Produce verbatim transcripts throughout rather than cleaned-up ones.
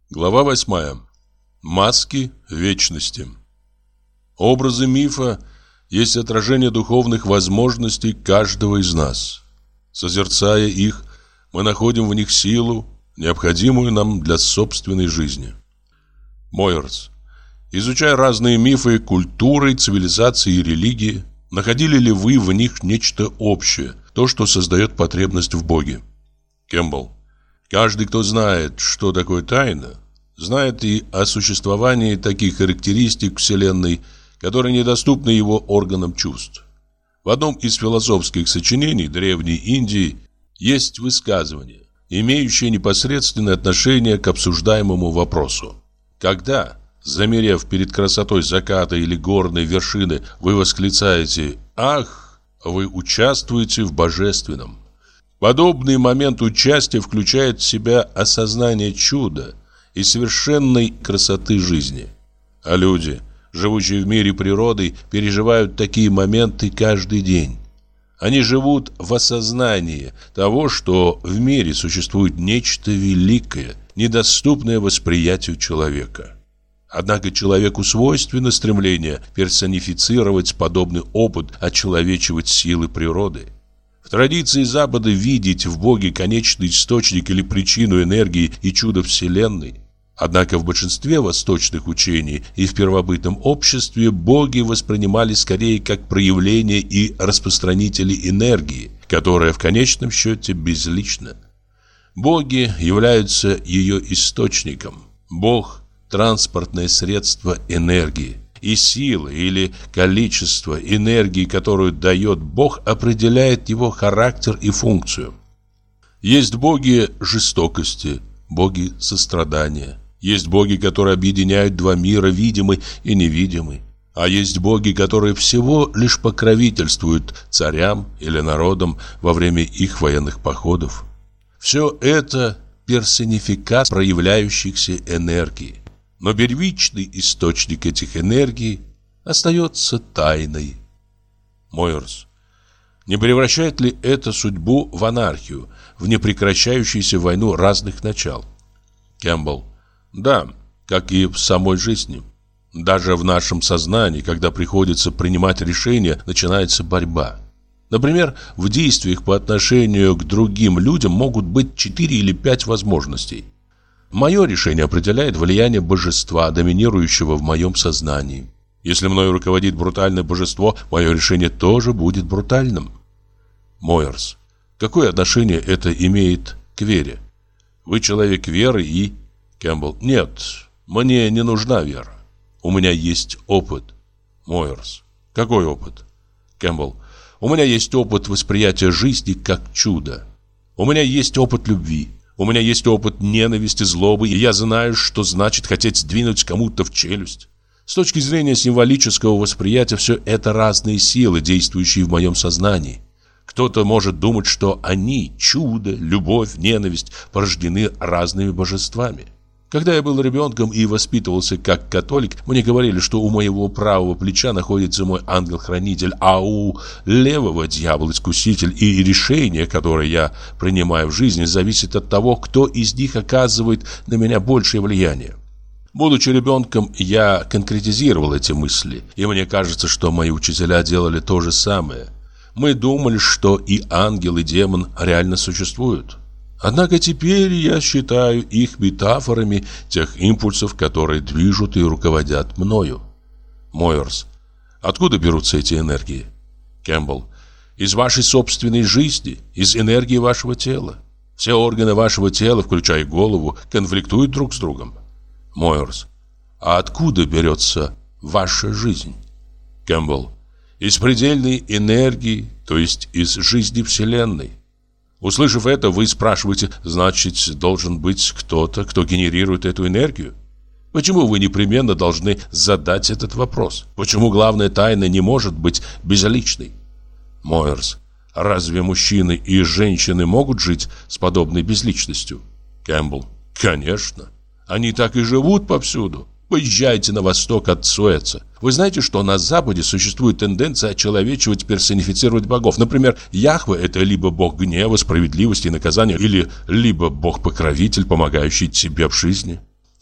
Глава восьмая. Маски вечности. Образы мифа есть отражение духовных возможностей каждого из нас. Созерцая их, мы находим в них силу, необходимую нам для собственной жизни. Мойерс. Изучая разные мифы культуры, цивилизации и религии, находили ли вы в них нечто общее, то, что создает потребность в Боге? Кэмпбелл. Каждый, кто знает, что такое тайна, знает и о существовании таких характеристик Вселенной, которые недоступны его органам чувств. В одном из философских сочинений Древней Индии есть высказывание, имеющее непосредственное отношение к обсуждаемому вопросу. Когда, замерев перед красотой заката или горной вершины, вы восклицаете «Ах!», вы участвуете в божественном. Подобный момент участия включает в себя осознание чуда и совершенной красоты жизни. А люди, живущие в мире природы, переживают такие моменты каждый день. Они живут в осознании того, что в мире существует нечто великое, недоступное восприятию человека. Однако человеку свойственно стремление персонифицировать подобный опыт, очеловечивать силы природы. В традиции Запада видеть в Боге конечный источник или причину энергии и чуда Вселенной. Однако в большинстве восточных учений и в первобытном обществе боги воспринимались скорее как проявление и распространители энергии, которая в конечном счете безлична. Боги являются ее источником. Бог – транспортное средство энергии. И сила или количество энергии, которую дает Бог, определяет его характер и функцию. Есть боги жестокости, боги сострадания. Есть боги, которые объединяют два мира, видимый и невидимый. А есть боги, которые всего лишь покровительствуют царям или народам во время их военных походов. Все это персонификация проявляющихся энергий. Но первичный источник этих энергий остается тайной. Мойерс. Не превращает ли это судьбу в анархию, в непрекращающуюся войну разных начал? Кэмпбелл. Да, как и в самой жизни. Даже в нашем сознании, когда приходится принимать решения, начинается борьба. Например, в действиях по отношению к другим людям могут быть четыре или пять возможностей. Мое решение определяет влияние божества, доминирующего в моем сознании. Если мною руководит брутальное божество, мое решение тоже будет брутальным. Мойерс. Какое отношение это имеет к вере? Вы человек веры и... Кэмпбелл. Нет, мне не нужна вера. У меня есть опыт. Мойерс. Какой опыт? Кэмпбелл. У меня есть опыт восприятия жизни как чуда. У меня есть опыт любви. У меня есть опыт ненависти, злобы, и я знаю, что значит хотеть сдвинуть кому-то в челюсть. С точки зрения символического восприятия, все это разные силы, действующие в моем сознании. Кто-то может думать, что они, чудо, любовь, ненависть, порождены разными божествами. Когда я был ребенком и воспитывался как католик, мне говорили, что у моего правого плеча находится мой ангел-хранитель, а у левого дьявол-искуситель, и решение, которое я принимаю в жизни, зависит от того, кто из них оказывает на меня большее влияние. Будучи ребенком, я конкретизировал эти мысли, и мне кажется, что мои учителя делали то же самое. Мы думали, что и ангел, и демон реально существуют. Однако теперь я считаю их метафорами тех импульсов, которые движут и руководят мною. Мойерс. Откуда берутся эти энергии? Кэмпбелл. Из вашей собственной жизни, из энергии вашего тела. Все органы вашего тела, включая голову, конфликтуют друг с другом. Мойерс. А откуда берется ваша жизнь? Кэмпбелл. Из предельной энергии, то есть из жизни Вселенной. Услышав это, вы спрашиваете, значит, должен быть кто-то, кто генерирует эту энергию? Почему вы непременно должны задать этот вопрос? Почему главная тайна не может быть безличной? Мойерс. Разве мужчины и женщины могут жить с подобной безличностью? Кэмпбелл. Конечно. Они так и живут повсюду. Поезжайте на восток от Суэца. Вы знаете, что на Западе существует тенденция очеловечивать, персонифицировать богов. Например, Яхве – это либо бог гнева, справедливости и наказания, или либо бог-покровитель, помогающий тебе в жизни.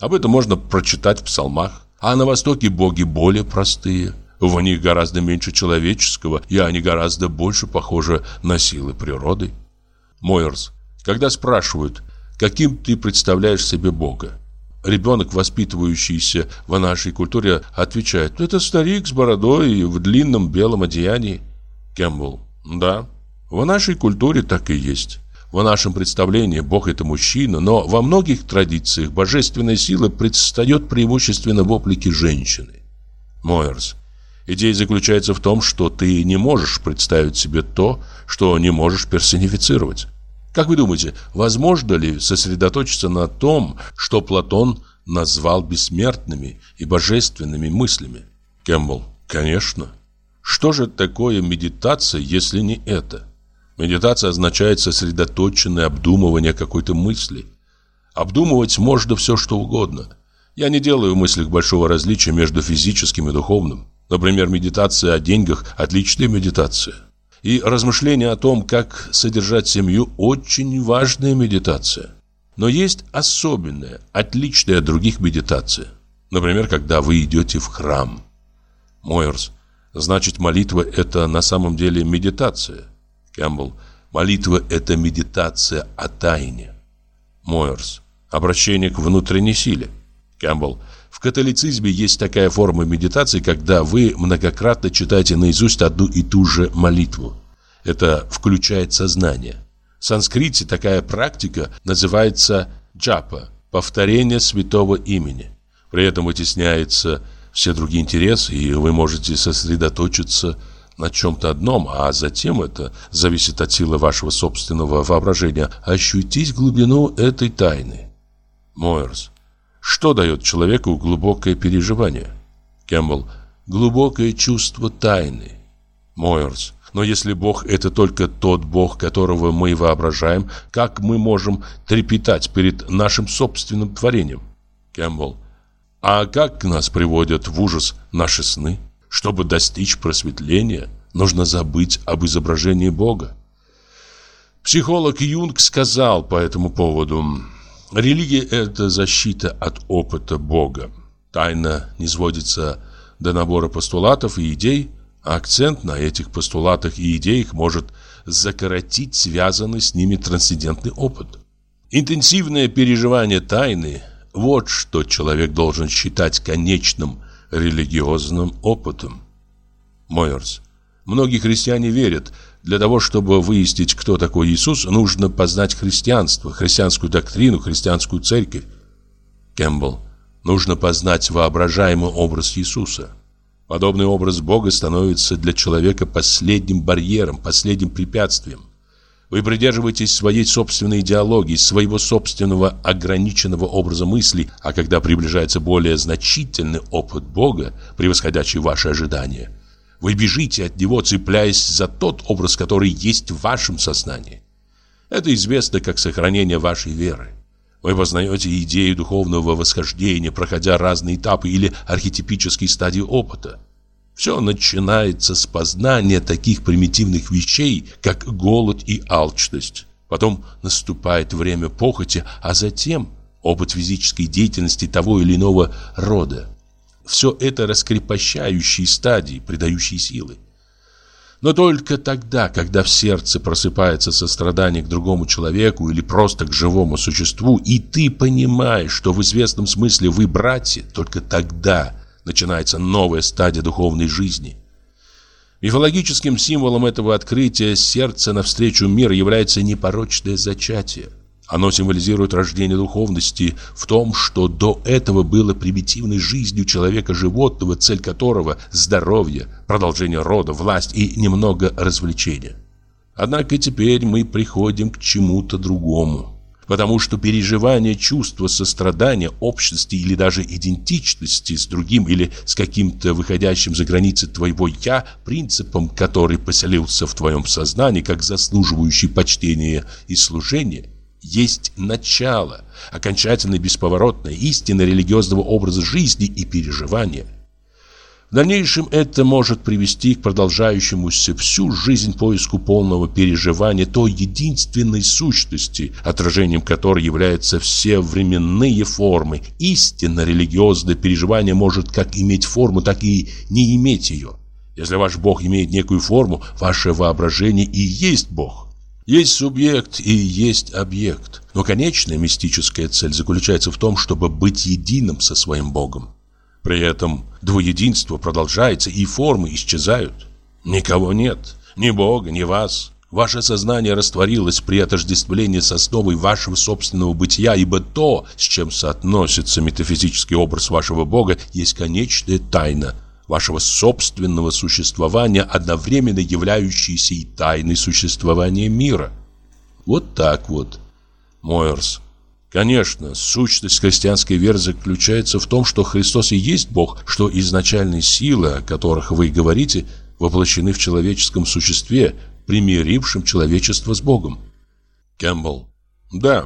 Об этом можно прочитать в псалмах. А на Востоке боги более простые. В них гораздо меньше человеческого, и они гораздо больше похожи на силы природы. Мойерс. Когда спрашивают, каким ты представляешь себе Бога, ребенок, воспитывающийся в нашей культуре, отвечает: это старик с бородой и в длинном белом одеянии. Кэмпбелл. Да, в нашей культуре так и есть. В нашем представлении Бог — это мужчина, но во многих традициях божественная сила предстает преимущественно в облике женщины. Мойерс. Идея заключается в том, что ты не можешь представить себе то, что не можешь персонифицировать. Как вы думаете, возможно ли сосредоточиться на том, что Платон назвал бессмертными и божественными мыслями? Кэмпбелл. Конечно. Что же такое медитация, если не это? Медитация означает сосредоточенное обдумывание какой-то мысли. Обдумывать можно все, что угодно. Я не делаю в мыслях большого различия между физическим и духовным. Например, медитация о деньгах – отличная медитация. И размышление о том, как содержать семью – очень важная медитация. Но есть особенная, отличная от других медитация. Например, когда вы идете в храм. Мойерс. Значит, молитва – это на самом деле медитация. Кэмпбелл. Молитва – это медитация о тайне. Мойерс. Обращение к внутренней силе. Кэмпбелл. В католицизме есть такая форма медитации, когда вы многократно читаете наизусть одну и ту же молитву. Это включает сознание. В санскрите такая практика называется джапа – повторение святого имени. При этом вытесняются все другие интересы, и вы можете сосредоточиться на чем-то одном, а затем, это зависит от силы вашего собственного воображения, ощутить глубину этой тайны. Мойерс. Что дает человеку глубокое переживание? Кэмпбелл. Глубокое чувство тайны. Мойерс. Но если Бог – это только тот Бог, которого мы воображаем, как мы можем трепетать перед нашим собственным творением? Кэмпбелл. А как нас приводят в ужас наши сны? Чтобы достичь просветления, нужно забыть об изображении Бога. Психолог Юнг сказал по этому поводу: религия – это защита от опыта Бога. Тайна не сводится до набора постулатов и идей, а акцент на этих постулатах и идеях может закоротить связанный с ними трансцендентный опыт. Интенсивное переживание тайны – вот что человек должен считать конечным религиозным опытом. Мойерс. Многие христиане верят, для того, чтобы выяснить, кто такой Иисус, нужно познать христианство, христианскую доктрину, христианскую церковь. Кэмпбелл. Нужно познать воображаемый образ Иисуса. Подобный образ Бога становится для человека последним барьером, последним препятствием. Вы придерживаетесь своей собственной идеологии, своего собственного ограниченного образа мысли, а когда приближается более значительный опыт Бога, превосходящий ваши ожидания, вы бежите от него, цепляясь за тот образ, который есть в вашем сознании. Это известно как сохранение вашей веры. Вы познаете идею духовного восхождения, проходя разные этапы или архетипические стадии опыта. Все начинается с познания таких примитивных вещей, как голод и алчность. Потом наступает время похоти, а затем опыт физической деятельности того или иного рода. Все это раскрепощающие стадии, придающие силы. Но только тогда, когда в сердце просыпается сострадание к другому человеку или просто к живому существу, и ты понимаешь, что в известном смысле вы братья, только тогда начинается новая стадия духовной жизни. Мифологическим символом этого открытия сердца навстречу миру является непорочное зачатие. Оно символизирует рождение духовности в том, что до этого было примитивной жизнью человека-животного, цель которого – здоровье, продолжение рода, власть и немного развлечения. Однако теперь мы приходим к чему-то другому. Потому что переживание чувства сострадания, общности или даже идентичности с другим или с каким-то выходящим за границы твоего «я» принципом, который поселился в твоем сознании как заслуживающий почтения и служения, есть начало, окончательно бесповоротное, истинно религиозного образа жизни и переживания. В В дальнейшем это может привести к продолжающемуся всю жизнь поиску полного переживания той единственной сущности, отражением которой являются все временные формы. Истинно религиозное переживание может как иметь форму, так и не иметь ее. Если ваш Бог имеет некую форму, ваше воображение и есть Бог. Есть субъект и есть объект. Но конечная мистическая цель заключается в том, чтобы быть единым со своим Богом. При этом двуединство продолжается, и формы исчезают. Никого нет, ни Бога, ни вас. Ваше сознание растворилось при отождествлении с основой вашего собственного бытия, ибо то, с чем соотносится метафизический образ вашего Бога, есть конечная тайна вашего собственного существования, одновременно являющейся и тайной существования мира. Вот так вот, Мойерс. Конечно, сущность христианской веры заключается в том, что Христос и есть Бог, что изначальные силы, о которых вы говорите, воплощены в человеческом существе, примирившем человечество с Богом. Кэмпбелл. Да.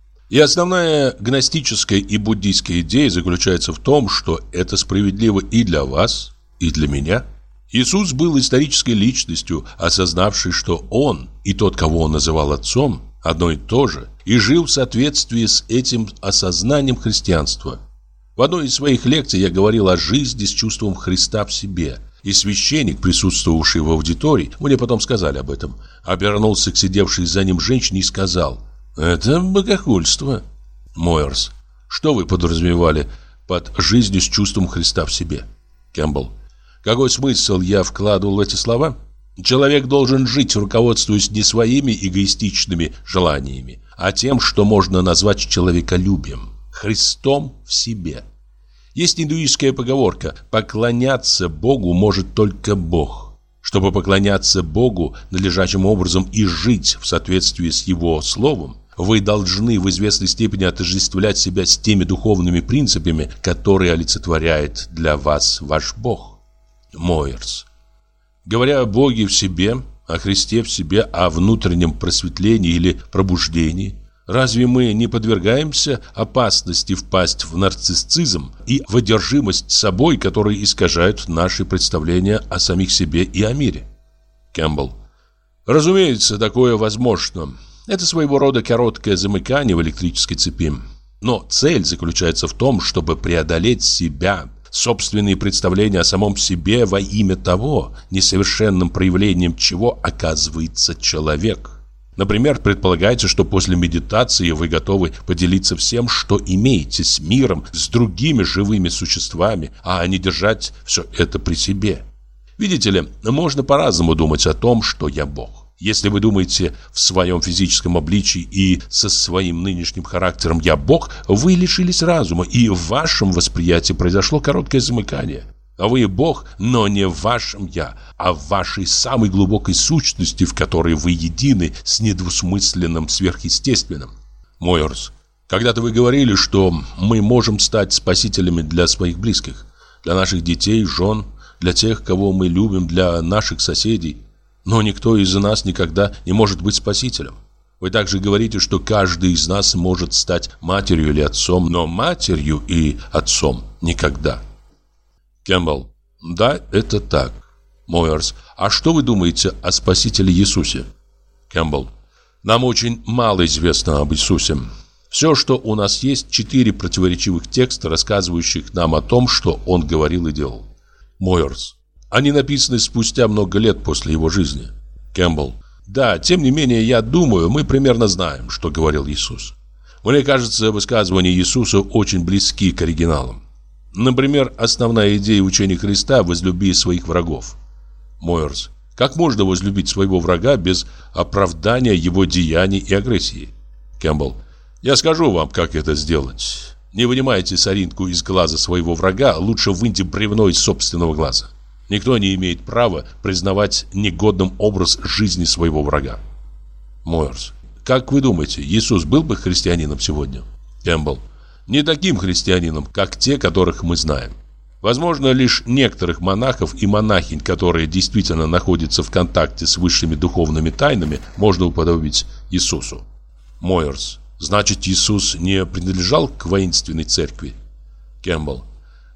И основная гностическая и буддийская идея заключается в том, что это справедливо и для вас, и для меня. Иисус был исторической личностью, осознавшей, что Он и тот, кого Он называл Отцом, одно и то же, и жил в соответствии с этим осознанием христианства. В одной из своих лекций я говорил о жизни с чувством Христа в себе, и священник, присутствовавший в аудитории, мне потом сказали об этом, обернулся к сидевшей за ним женщине и сказал: «Это богохульство». Мойерс. Что вы подразумевали под жизнью с чувством Христа в себе? Кэмпбелл. Какой смысл я вкладывал в эти слова? Человек должен жить, руководствуясь не своими эгоистичными желаниями, а тем, что можно назвать человеколюбием, Христом в себе. Есть индуистская поговорка: поклоняться Богу может только Бог. Чтобы поклоняться Богу надлежащим образом и жить в соответствии с Его Словом, вы должны в известной степени отождествлять себя с теми духовными принципами, которые олицетворяет для вас ваш Бог. Мойерс. Говоря о Боге в себе, о Христе в себе, о внутреннем просветлении или пробуждении, разве мы не подвергаемся опасности впасть в нарциссизм и в одержимость собой, которые искажают наши представления о самих себе и о мире? Кэмпбелл. Разумеется, такое возможно. Это своего рода короткое замыкание в электрической цепи. Но цель заключается в том, чтобы преодолеть себя, собственные представления о самом себе во имя того, несовершенным проявлением чего оказывается человек. Например, предполагается, что после медитации вы готовы поделиться всем, что имеете, с миром, с другими живыми существами, а не держать все это при себе. Видите ли, можно по-разному думать о том, что я Бог. Если вы думаете в своем физическом обличии и со своим нынешним характером «я Бог», вы лишились разума, и в вашем восприятии произошло короткое замыкание. А вы Бог, но не в вашем «я», а в вашей самой глубокой сущности, в которой вы едины с недвусмысленным сверхъестественным. Мойерс. Когда-то вы говорили, что мы можем стать спасителями для своих близких, для наших детей, жен, для тех, кого мы любим, для наших соседей. Но никто из нас никогда не может быть спасителем. Вы также говорите, что каждый из нас может стать матерью или отцом, но матерью и отцом никогда. Кэмпбелл. Да, это так. Мойерс. А что вы думаете о Спасителе Иисусе? Кэмпбелл. Нам очень мало известно об Иисусе. Все, что у нас есть, четыре противоречивых текста, рассказывающих нам о том, что Он говорил и делал. Мойерс. Они написаны спустя много лет после его жизни. Кэмпбелл. Да, тем не менее, я думаю, мы примерно знаем, что говорил Иисус. Мне кажется, высказывания Иисуса очень близки к оригиналам. Например, основная идея учения Христа – возлюби своих врагов. Мойерс. Как можно возлюбить своего врага без оправдания его деяний и агрессии? Кэмпбелл. Я скажу вам, как это сделать. Не вынимайте соринку из глаза своего врага, лучше выньте бревно из собственного глаза. Никто не имеет права признавать негодным образ жизни своего врага. Мойерс. Как вы думаете, Иисус был бы христианином сегодня? Кэмпбелл. Не таким христианином, как те, которых мы знаем. Возможно, лишь некоторых монахов и монахинь, которые действительно находятся в контакте с высшими духовными тайнами, можно уподобить Иисусу. Мойерс. Значит, Иисус не принадлежал к воинственной церкви? Кэмпбелл.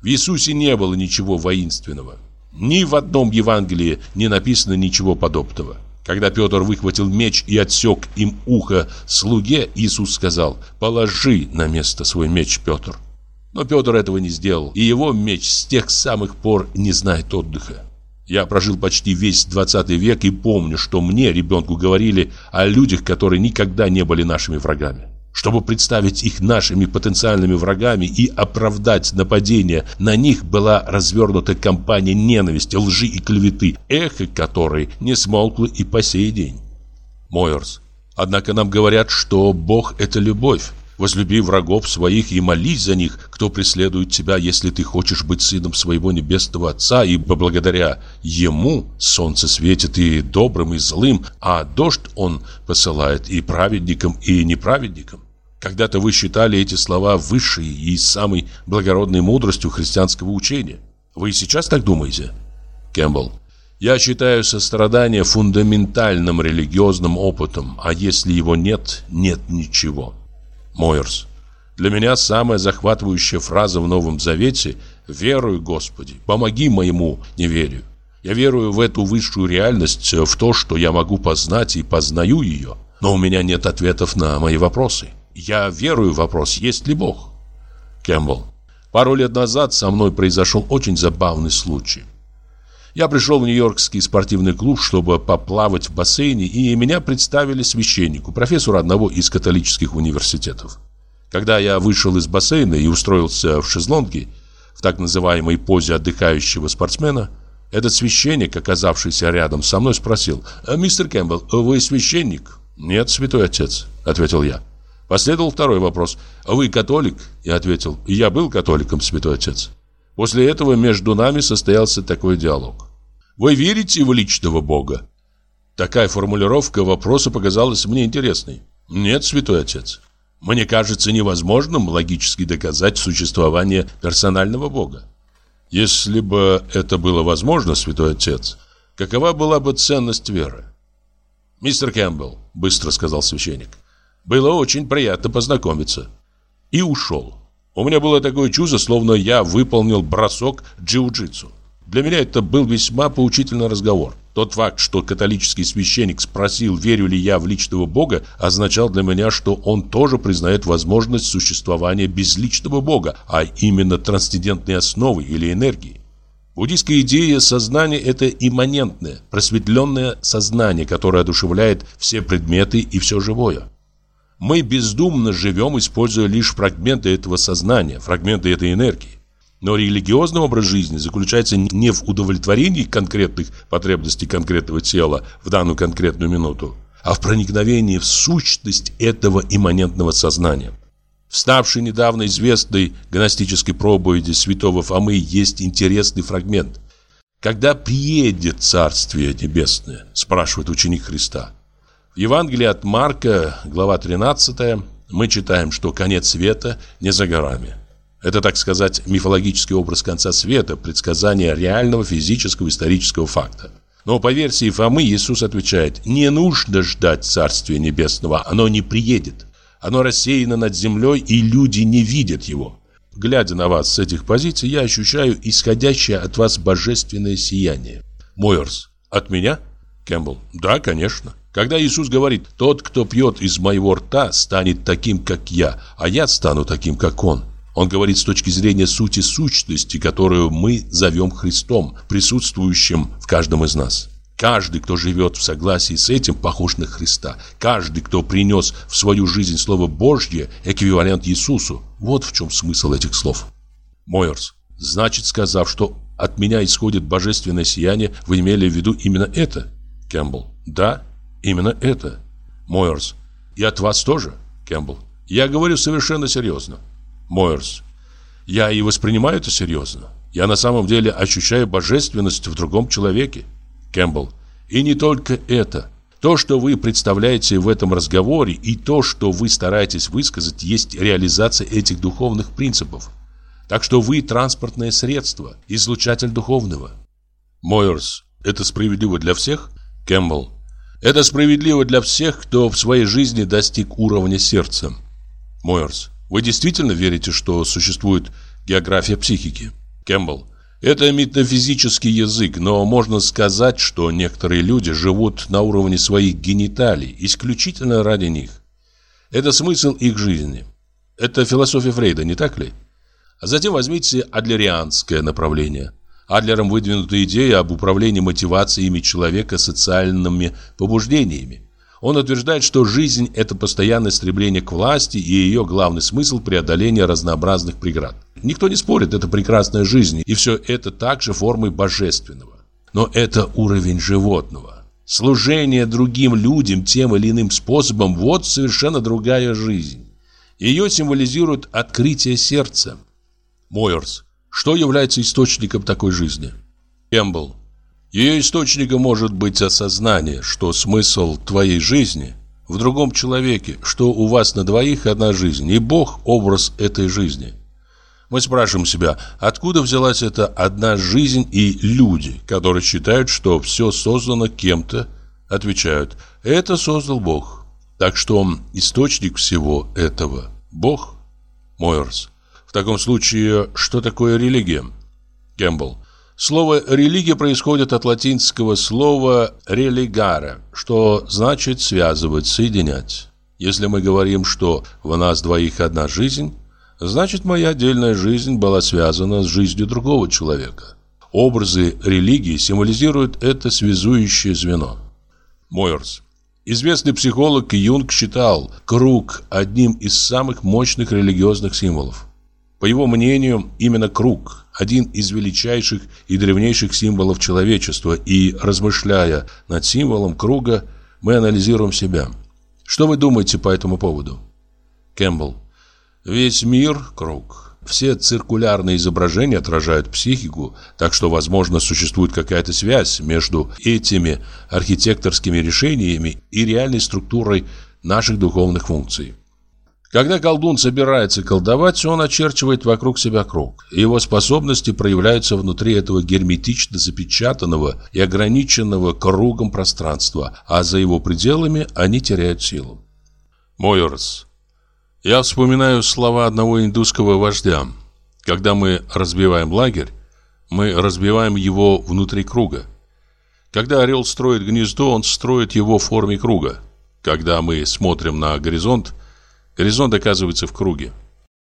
В Иисусе не было ничего воинственного. Ни в одном Евангелии не написано ничего подобного. Когда Петр выхватил меч и отсек им ухо слуге, Иисус сказал: «Положи на место свой меч, Петр». Но Петр этого не сделал, и его меч с тех самых пор не знает отдыха. Я прожил почти весь двадцатый век и помню, что мне, ребенку, говорили о людях, которые никогда не были нашими врагами. Чтобы представить их нашими потенциальными врагами и оправдать нападение на них, была развернута кампания ненависти, лжи и клеветы, эхо которой не смолкло и по сей день. Мойерс. Однако нам говорят, что Бог – это любовь. Возлюби врагов своих и молись за них, кто преследует тебя, если ты хочешь быть сыном своего небесного Отца, ибо благодаря Ему солнце светит и добрым, и злым, а дождь Он посылает и праведникам, и неправедникам. Когда-то вы считали эти слова высшей и самой благородной мудростью христианского учения. Вы и сейчас так думаете? Кэмпбелл. Я считаю сострадание фундаментальным религиозным опытом, а если его нет, нет ничего. Мойерс. Для меня самая захватывающая фраза в Новом Завете: «Верую, Господи, помоги моему неверию». Я верую в эту высшую реальность, в то, что я могу познать и познаю ее. Но у меня нет ответов на мои вопросы. Я верую в вопрос, есть ли Бог. Кэмпбелл. Пару лет назад со мной произошел очень забавный случай. Я пришел в Нью-Йоркский спортивный клуб, чтобы поплавать в бассейне, и меня представили священнику, профессору одного из католических университетов. Когда я вышел из бассейна и устроился в шезлонге, в так называемой позе отдыхающего спортсмена, этот священник, оказавшийся рядом со мной, спросил: «Мистер Кэмпбелл, вы священник?» «Нет, святой отец», — ответил я. Последовал второй вопрос: «Вы католик?» Я ответил: «Я был католиком, святой отец». После этого между нами состоялся такой диалог: «Вы верите в личного Бога?» Такая формулировка вопроса показалась мне интересной. «Нет, святой отец. Мне кажется невозможным логически доказать существование персонального Бога». «Если бы это было возможно, святой отец, какова была бы ценность веры?» «Мистер Кэмпбелл», — быстро сказал священник, — «было очень приятно познакомиться». И ушел. У меня было такое чувство, словно я выполнил бросок джиу-джитсу. Для меня это был весьма поучительный разговор. Тот факт, что католический священник спросил, верю ли я в личного Бога, означал для меня, что он тоже признает возможность существования безличного Бога, а именно трансцендентной основы или энергии. Буддийская идея сознания – это имманентное, просветленное сознание, которое одушевляет все предметы и все живое. Мы бездумно живем, используя лишь фрагменты этого сознания, фрагменты этой энергии. Но религиозный образ жизни заключается не в удовлетворении конкретных потребностей конкретного тела в данную конкретную минуту, а в проникновении в сущность этого имманентного сознания. В ставшей недавно известной гностической проповеди святого Фомы есть интересный фрагмент. «Когда приедет Царствие Небесное?» – спрашивает ученик Христа. В Евангелии от Марка, глава тринадцатая, мы читаем, что конец света не за горами. Это, так сказать, мифологический образ конца света, предсказание реального физического исторического факта. Но по версии Фомы Иисус отвечает: не нужно ждать Царствия Небесного, оно не приедет. Оно рассеяно над землей, и люди не видят его. Глядя на вас с этих позиций, я ощущаю исходящее от вас божественное сияние. Мойерс: от меня? Кэмпбелл: да, конечно. Когда Иисус говорит: «Тот, кто пьет из моего рта, станет таким, как я, а я стану таким, как он», он говорит с точки зрения сути сущности, которую мы зовем Христом, присутствующим в каждом из нас. Каждый, кто живет в согласии с этим, похож на Христа. Каждый, кто принес в свою жизнь Слово Божье, эквивалент Иисусу. Вот в чем смысл этих слов. Мойерс: значит, сказав, что от меня исходит божественное сияние, вы имели в виду именно это? Кэмпбелл: да. Именно это. Мойерс: и от вас тоже? Кэмпбелл: я говорю совершенно серьезно. Мойерс: я и воспринимаю это серьезно. Я на самом деле ощущаю божественность в другом человеке. Кэмпбелл: и не только это. То, что вы представляете в этом разговоре, и то, что вы стараетесь высказать, есть реализация этих духовных принципов. Так что вы транспортное средство, излучатель духовного. Мойерс: это справедливо для всех? Кэмпбелл: это справедливо для всех, кто в своей жизни достиг уровня сердца. Мойерс: вы действительно верите, что существует география психики? Кэмпбелл. Это метафизический язык, но можно сказать, что некоторые люди живут на уровне своих гениталий исключительно ради них. Это смысл их жизни. Это философия Фрейда, не так ли? А затем возьмите адлерианское направление. Адлером выдвинута идея об управлении мотивациями человека социальными побуждениями. Он утверждает, что жизнь – это постоянное стремление к власти, и ее главный смысл – преодоление разнообразных преград. Никто не спорит, это прекрасная жизнь, и все это также формой божественного. Но это уровень животного. Служение другим людям тем или иным способом – вот совершенно другая жизнь. Ее символизирует открытие сердца. Мойерс. Что является источником такой жизни? Кэмпбелл. Ее источником может быть осознание, что смысл твоей жизни в другом человеке, что у вас на двоих одна жизнь, и Бог – образ этой жизни. Мы спрашиваем себя, откуда взялась эта одна жизнь и люди, которые считают, что все создано кем-то, отвечают, это создал Бог. Так что источник всего этого – Бог. Мойерс. В таком случае, что такое религия? Кэмпбелл. Слово «религия» происходит от латинского слова «religare», что значит «связывать», «соединять». Если мы говорим, что в нас двоих одна жизнь, значит, моя отдельная жизнь была связана с жизнью другого человека. Образы религии символизируют это связующее звено. Мойерс. Известный психолог Юнг считал круг одним из самых мощных религиозных символов. По его мнению, именно круг – один из величайших и древнейших символов человечества, и, размышляя над символом круга, мы анализируем себя. Что вы думаете по этому поводу? Кэмпбелл. Весь мир – круг. Все циркулярные изображения отражают психику, так что, возможно, существует какая-то связь между этими архитекторскими решениями и реальной структурой наших духовных функций. Когда колдун собирается колдовать, он очерчивает вокруг себя круг. Его способности проявляются внутри этого герметично запечатанного и ограниченного кругом пространства, а за его пределами они теряют силу. Мойерс. Я вспоминаю слова одного индусского вождя. Когда мы разбиваем лагерь, мы разбиваем его внутри круга. Когда орел строит гнездо, он строит его в форме круга. Когда мы смотрим на горизонт, горизонт оказывается в круге.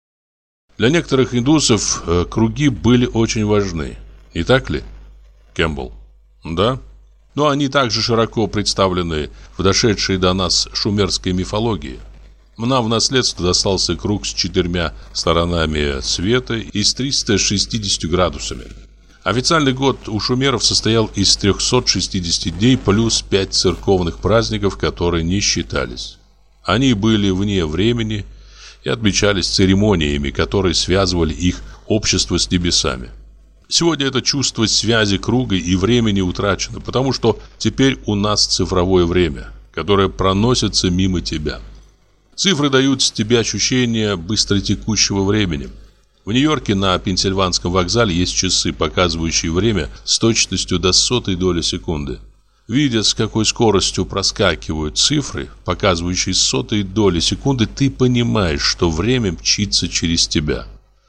Для некоторых индусов э, круги были очень важны. Не так ли? Кэмпбелл. Да. Но они также широко представлены в дошедшей до нас шумерской мифологии. Нам в наследство достался круг с четырьмя сторонами света и с тремястами шестьюдесятью градусами. Официальный год у шумеров состоял из трёхсот шестидесяти дней плюс пять церковных праздников, которые не считались. Они были вне времени и отмечались церемониями, которые связывали их общество с небесами. Сегодня это чувство связи круга и времени утрачено, потому что теперь у нас цифровое время, которое проносится мимо тебя. Цифры дают тебе ощущение быстротекущего времени. В Нью-Йорке на Пенсильванском вокзале есть часы, показывающие время с точностью до сотой доли секунды. Видя, с какой скоростью проскакивают цифры, показывающие сотые доли секунды, ты понимаешь, что время мчится через тебя.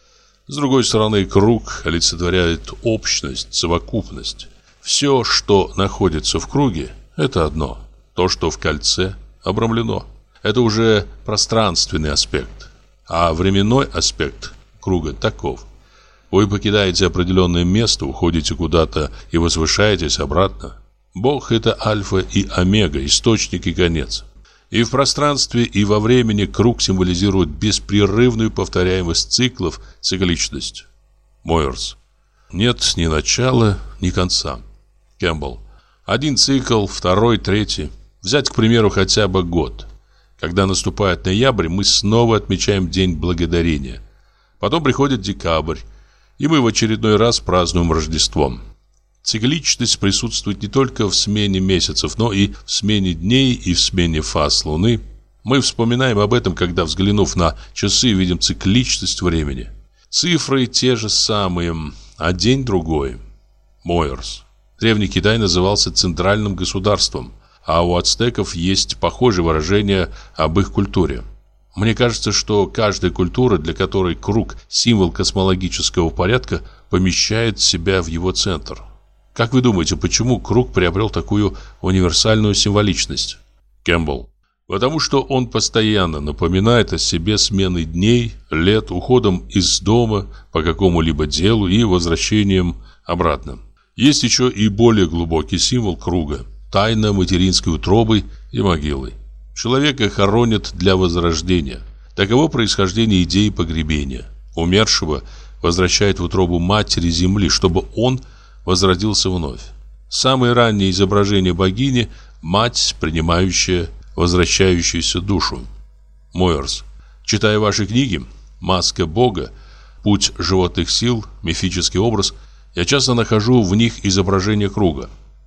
С другой стороны, круг олицетворяет общность, совокупность. Все, что находится в круге, это одно. То, что в кольце, обрамлено. Это уже пространственный аспект. А временной аспект круга таков. Вы покидаете определенное место, уходите куда-то и возвышаетесь обратно. Бог – это альфа и омега, источник и конец. И в пространстве, и во времени круг символизирует беспрерывную повторяемость циклов, цикличность. Мойерс. Нет ни начала, ни конца. Кэмпбелл. Один цикл, второй, третий. Взять, к примеру, хотя бы год. Когда наступает ноябрь, мы снова отмечаем День Благодарения. Потом приходит декабрь, и мы в очередной раз празднуем Рождество. Цикличность присутствует не только в смене месяцев, но и в смене дней и в смене фаз Луны. Мы вспоминаем об этом, когда, взглянув на часы, видим цикличность времени. Цифры те же самые, а день другой. Мойерс. Древний Китай назывался центральным государством, а у ацтеков есть похожее выражение об их культуре. Мне кажется, что каждая культура, для которой круг – символ космологического порядка, помещает себя в его центр. Как вы думаете, почему круг приобрел такую универсальную символичность? Кэмпбелл. Потому что он постоянно напоминает о себе сменой дней, лет, уходом из дома по какому-либо делу и возвращением обратно. Есть еще и более глубокий символ круга – тайна материнской утробы и могилы. Человека хоронят для возрождения. Таково происхождение идеи погребения. Умершего возвращает в утробу матери земли, чтобы он возродился вновь. Самое раннее изображение богини – мать, принимающая возвращающуюся душу. Мойерс. Читая ваши книги «Маска Бога», «Путь животных сил», «Мифический образ», я часто нахожу в них изображение круга.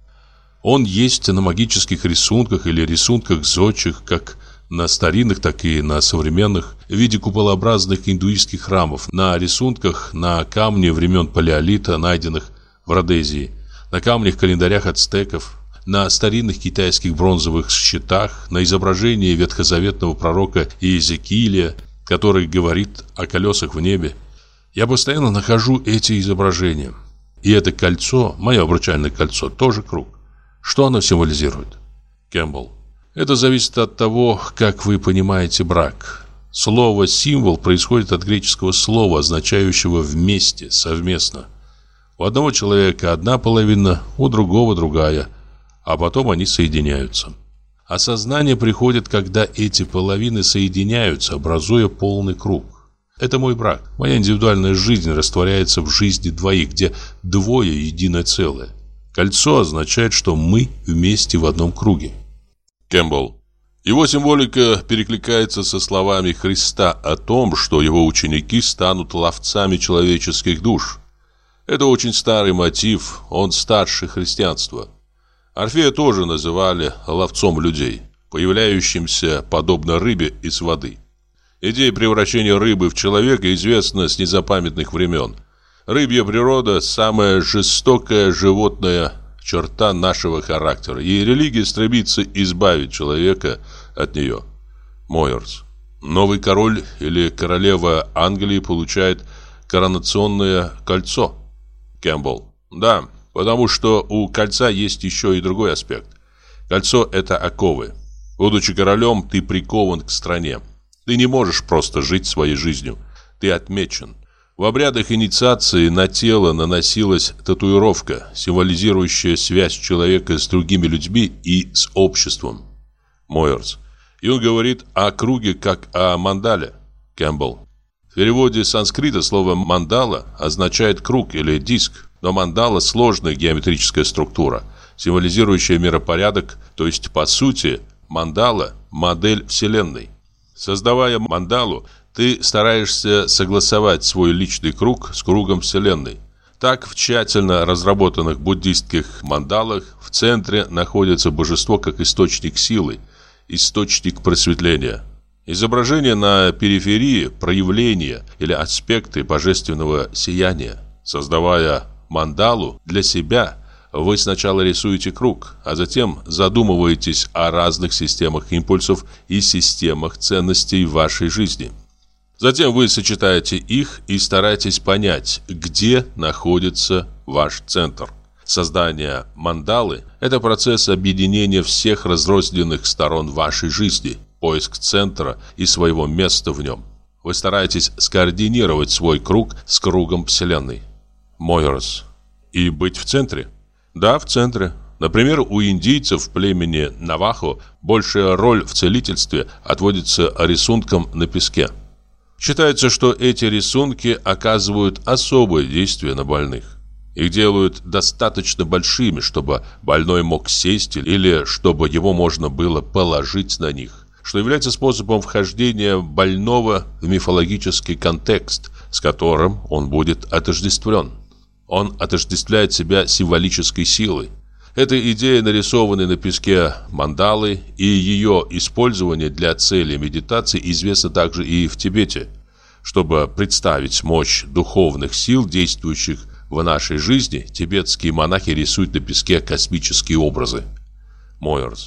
Он есть на магических рисунках или рисунках зодчих, как на старинных, так и на современных, в виде куполообразных индуистских храмов, на рисунках на камне времен Палеолита, найденных в Родезии, на камнях-календарях ацтеков, на старинных китайских бронзовых щитах, на изображении ветхозаветного пророка Иезекииля, который говорит о колесах в небе. Я постоянно нахожу эти изображения. И это кольцо, мое обручальное кольцо, тоже круг. Что оно символизирует? Кэмпбелл. Это зависит от того, как вы понимаете брак. Слово «символ» происходит от греческого слова, означающего «вместе», «совместно». У одного человека одна половина, у другого другая, а потом они соединяются. Осознание приходит, когда эти половины соединяются, образуя полный круг. Это мой брак. Моя индивидуальная жизнь растворяется в жизни двоих, где двое единое целое. Кольцо означает, что мы вместе в одном круге. Кэмпбелл. Его символика перекликается со словами Христа о том, что его ученики станут ловцами человеческих душ. Это очень старый мотив, он старше христианства. Орфея тоже называли ловцом людей, появляющимся подобно рыбе из воды. Идея превращения рыбы в человека известна с незапамятных времен. Рыбья природа – самая жестокая животная черта нашего характера, и религия стремится избавить человека от нее. Мойерс. Новый король или королева Англии получает коронационное кольцо. Кэмпбелл. Да, потому что у кольца есть еще и другой аспект. Кольцо – это оковы. Будучи королем, ты прикован к стране. Ты не можешь просто жить своей жизнью. Ты отмечен. В обрядах инициации на тело наносилась татуировка, символизирующая связь человека с другими людьми и с обществом. Мойерс. И он говорит о круге как о мандале. Кэмпбелл. В переводе с санскрита слово «мандала» означает круг или диск, но мандала – сложная геометрическая структура, символизирующая миропорядок, то есть, по сути, мандала – модель Вселенной. Создавая мандалу, ты стараешься согласовать свой личный круг с кругом Вселенной. Так, в тщательно разработанных буддистских мандалах в центре находится божество как источник силы, источник просветления. Изображение на периферии – проявления или аспекты божественного сияния. Создавая мандалу для себя, вы сначала рисуете круг, а затем задумываетесь о разных системах импульсов и системах ценностей в вашей жизни. Затем вы сочетаете их и стараетесь понять, где находится ваш центр. Создание мандалы – это процесс объединения всех разрозненных сторон вашей жизни, поиск центра и своего места в нем. Вы стараетесь скоординировать свой круг с кругом Вселенной. Мойерс. И быть в центре? Да, в центре. Например, у индейцев племени Навахо большая роль в целительстве отводится рисункам на песке. Считается, что эти рисунки оказывают особое действие на больных. Их делают достаточно большими, чтобы больной мог сесть или чтобы его можно было положить на них, что является способом вхождения больного в мифологический контекст, с которым он будет отождествлен. Он отождествляет себя символической силой. Эта идея, нарисованная на песке мандалы, и ее использование для цели медитации известно также и в Тибете. Чтобы представить мощь духовных сил, действующих в нашей жизни, тибетские монахи рисуют на песке космические образы. Мойерс.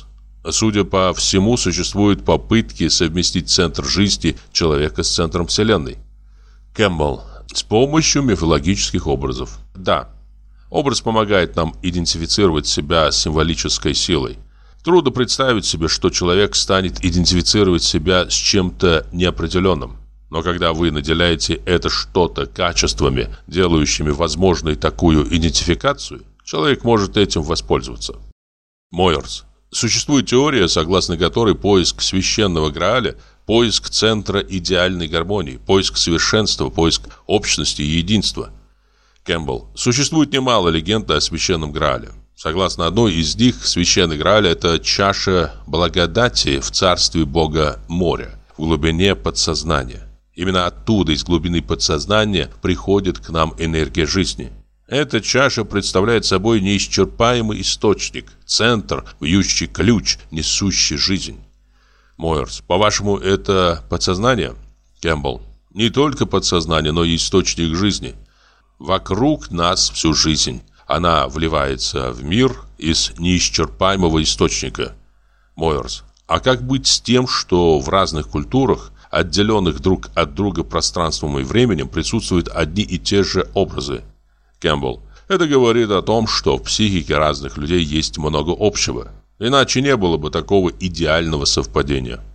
Судя по всему, существуют попытки совместить центр жизни человека с центром Вселенной. Кэмпбелл. С помощью мифологических образов. Да. Образ помогает нам идентифицировать себя с символической силой. Трудно представить себе, что человек станет идентифицировать себя с чем-то неопределенным. Но когда вы наделяете это что-то качествами, делающими возможной такую идентификацию, человек может этим воспользоваться. Мойерс. Существует теория, согласно которой поиск священного Грааля – поиск центра идеальной гармонии, поиск совершенства, поиск общности и единства. Кэмпбелл. Существует немало легенд о священном Граале. Согласно одной из них, священный Грааль – это чаша благодати в царстве бога моря, в глубине подсознания. Именно оттуда, из глубины подсознания, приходит к нам энергия жизни. Эта чаша представляет собой неисчерпаемый источник, центр, вьющий ключ, несущий жизнь. Мойерс. По-вашему, это подсознание? Кэмпбелл. Не только подсознание, но и источник жизни. Вокруг нас всю жизнь. Она вливается в мир из неисчерпаемого источника. Мойерс. А как быть с тем, что в разных культурах, отделенных друг от друга пространством и временем, присутствуют одни и те же образы? Кэмпбелл. Это говорит о том, что в психике разных людей есть много общего. Иначе не было бы такого идеального совпадения.